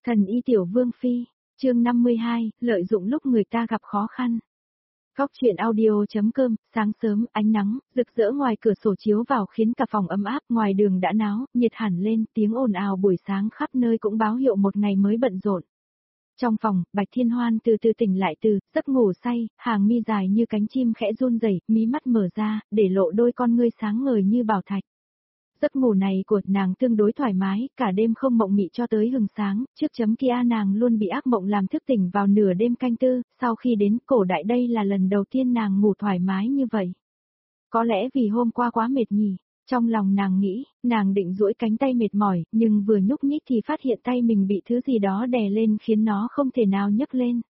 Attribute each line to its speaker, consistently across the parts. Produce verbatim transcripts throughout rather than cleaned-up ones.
Speaker 1: Thần y tiểu vương phi, chương năm mươi hai, lợi dụng lúc người ta gặp khó khăn. Góc truyện audio.com, sáng sớm, ánh nắng, rực rỡ ngoài cửa sổ chiếu vào khiến cả phòng ấm áp, ngoài đường đã náo, nhiệt hẳn lên, tiếng ồn ào buổi sáng khắp nơi cũng báo hiệu một ngày mới bận rộn. Trong phòng, Bạch Thiên Hoan từ từ tỉnh lại từ giấc ngủ say, hàng mi dài như cánh chim khẽ run rẩy, mí mắt mở ra, để lộ đôi con ngươi sáng ngời như bảo thạch. Giấc ngủ này của nàng tương đối thoải mái, cả đêm không mộng mị cho tới hừng sáng, trước chấm kia nàng luôn bị ác mộng làm thức tỉnh vào nửa đêm canh tư, sau khi đến cổ đại đây là lần đầu tiên nàng ngủ thoải mái như vậy. Có lẽ vì hôm qua quá mệt nhỉ, trong lòng nàng nghĩ, nàng định duỗi cánh tay mệt mỏi, nhưng vừa nhúc nhích thì phát hiện tay mình bị thứ gì đó đè lên khiến nó không thể nào nhấc lên.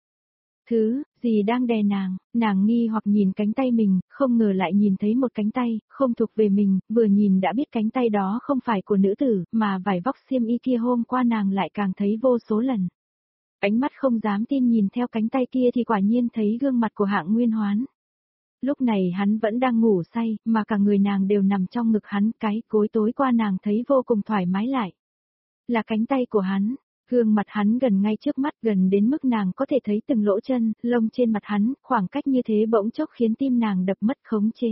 Speaker 1: Thứ gì đang đè nàng, nàng nghi hoặc nhìn cánh tay mình, không ngờ lại nhìn thấy một cánh tay, không thuộc về mình, vừa nhìn đã biết cánh tay đó không phải của nữ tử, mà vải vóc xiêm y kia hôm qua nàng lại càng thấy vô số lần. Ánh mắt không dám tin nhìn theo cánh tay kia thì quả nhiên thấy gương mặt của Hạng Nguyên Hoán. Lúc này hắn vẫn đang ngủ say, mà cả người nàng đều nằm trong ngực hắn, cái gối tối qua nàng thấy vô cùng thoải mái lại. Là cánh tay của hắn. Gương mặt hắn gần ngay trước mắt, gần đến mức nàng có thể thấy từng lỗ chân, lông trên mặt hắn, khoảng cách như thế bỗng chốc khiến tim nàng đập mất khống chế.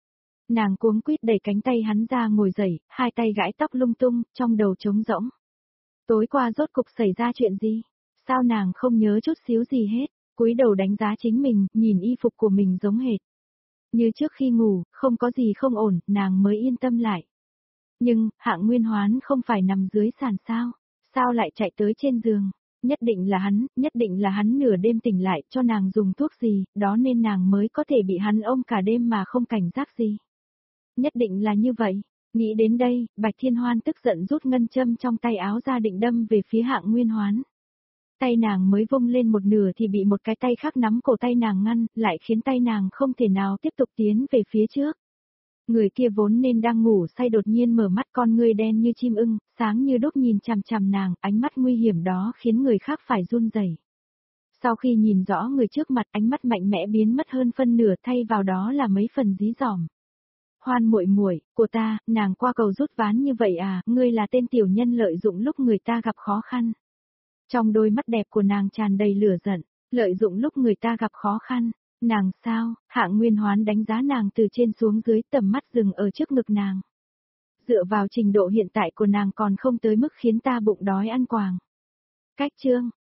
Speaker 1: Nàng cuống quýt đẩy cánh tay hắn ra ngồi dậy, hai tay gãi tóc lung tung, trong đầu trống rỗng. Tối qua rốt cục xảy ra chuyện gì? Sao nàng không nhớ chút xíu gì hết? Cúi đầu đánh giá chính mình, nhìn y phục của mình giống hệt. Như trước khi ngủ, không có gì không ổn, nàng mới yên tâm lại. Nhưng, Hạng Nguyên Hoán không phải nằm dưới sàn sao? Sao lại chạy tới trên giường? Nhất định là hắn, nhất định là hắn nửa đêm tỉnh lại cho nàng dùng thuốc gì, đó nên nàng mới có thể bị hắn ôm cả đêm mà không cảnh giác gì. Nhất định là như vậy. Nghĩ đến đây, Bạch Thiên Hoan tức giận rút ngân châm trong tay áo ra định đâm về phía Hạng Nguyên Hoán. Tay nàng mới vung lên một nửa thì bị một cái tay khác nắm cổ tay nàng ngăn, lại khiến tay nàng không thể nào tiếp tục tiến về phía trước. Người kia vốn nên đang ngủ say đột nhiên mở mắt, con ngươi đen như chim ưng, sáng như đốt nhìn chằm chằm nàng, ánh mắt nguy hiểm đó khiến người khác phải run rẩy. Sau khi nhìn rõ người trước mặt, ánh mắt mạnh mẽ biến mất hơn phân nửa, thay vào đó là mấy phần dí dỏm. Hoan muội muội, của ta, nàng qua cầu rút ván như vậy à, ngươi là tên tiểu nhân lợi dụng lúc người ta gặp khó khăn. Trong đôi mắt đẹp của nàng tràn đầy lửa giận, lợi dụng lúc người ta gặp khó khăn. Nàng sao? Hạng Nguyên Hoán đánh giá nàng từ trên xuống dưới, tầm mắt dừng ở trước ngực nàng. Dựa vào trình độ hiện tại của nàng còn không tới mức khiến ta bụng đói ăn quàng. Cách chương,